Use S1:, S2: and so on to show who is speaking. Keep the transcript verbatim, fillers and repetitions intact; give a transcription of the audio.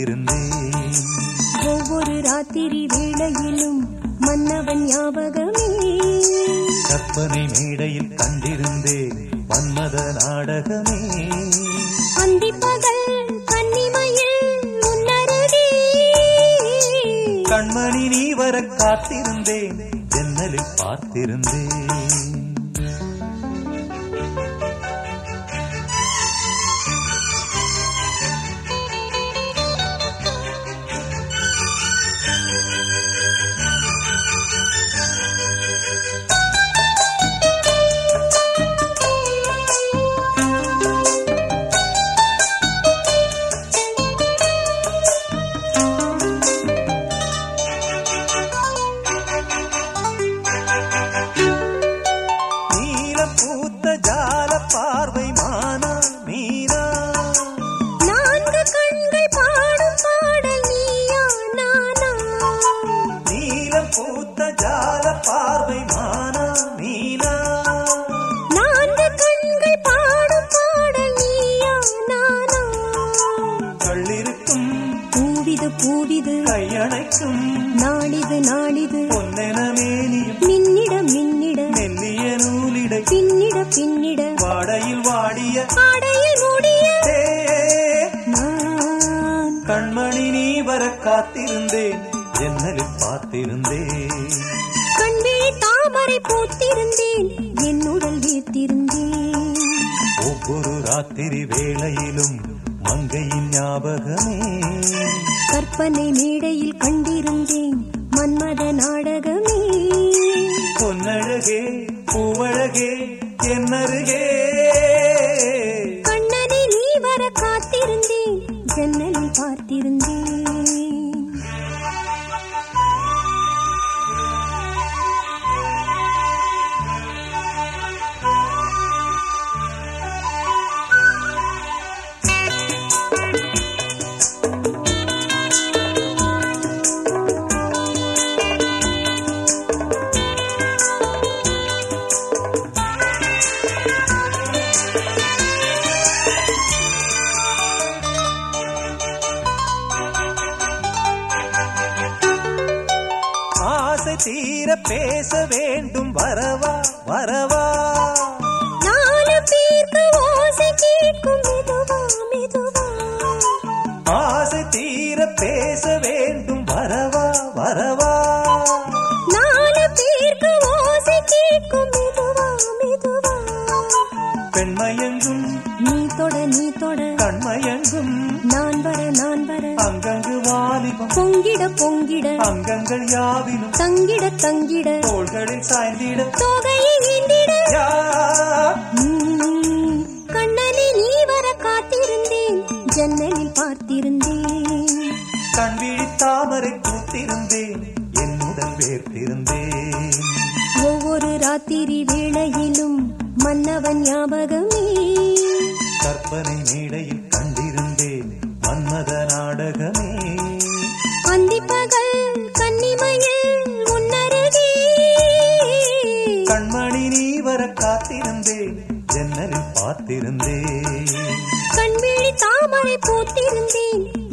S1: காத்திருந்தேன்.
S2: ஒவ்வொரு ராத்திரி வேளையிலும் மன்னவன் ஞாபகமே.
S1: கற்பனை மேடையில் கண்டிருந்தேன் மன்மத நாடகமே.
S2: அந்திப்பகல் கன்னிமையில் உன்னருகே.
S1: கண்மணி நீ வர காத்திருந்தேன், ஜன்னலில் பார்த்திருந்தேன்.
S2: கையணைக்கும் நாளிது நாளிது பொன்னென மேனியும் மின்னிட மின்னிட மெல்லிய நூலிடை பின்னிட பின்னிட வாடையில் வாடிய ஆடையில் மூடிய நான்
S1: கண்மணி நீ வர காத்திருந்தேன், ஜன்னலில் பார்த்திருந்தேன்.
S2: கண்விழி தாமரை பூத்திருந்தேன், என்னுடல் வீர்த்திருந்தேன்.
S1: ஒவ்வொரு ராத்திரி வேளையிலும் மங்கையின் ஞாபகமே.
S2: கற்பனை மேடையில் கண்டிருந்தேன் மன்மத நாடகமே.
S1: பொன்னழகே பூவழகே என்னருகே.
S2: கண்ணனை நீ வர காத்திருந்தேன், ஜன்னலில் பார்த்திருந்தேன்.
S1: தீர பேச வேண்டும் வரவா வரவா.
S2: நாலு பேருக்கு ஓசை கேட்கும் மெதுவா மெதுவா.
S1: ஆசை தீர பேச வேண்டும் வரவா வரவா.
S2: நாலு பேருக்கு ஓசை கேட்கும் மெதுவா மெதுவா.
S1: பெண்மயங்கும்
S2: நீ தொட நீ தொட
S1: கண்மயங்கும்
S2: நான் வர நான் வர.
S1: அங்கங்கு வாலிபம்
S2: பொங்கிட பொங்கிட
S1: அங்கங்கள் யாவிலும்
S2: தங்கிட தங்கிட
S1: தோள்களில் சாய்ந்திட
S2: தோகையை நீண்டிட.
S1: யா-
S2: கண்ணனை நீ வர காத்திருந்தேன், ஜன்னலில் பார்த்திருந்தேன்.
S1: கண்விழி தாமரை பூத்திருந்தேன், என்னுடன் வேர்த்திருந்தேன்.
S2: ஒவ்வொரு ராத்திரி வேளையிலும் மன்னவன் ஞாபகமே.
S1: கற்பனை மேடையில் கண்டிருந்தேன் மன்மத நாடகமே.
S2: அந்திப்பகல் கன்னிமையில் உன்னருகே.
S1: கண்மணி நீ வர காத்திருந்தேன், ஜன்னலில் பார்த்திருந்தேன்.
S2: கண்விழி தாமரை பூத்திருந்தேன்,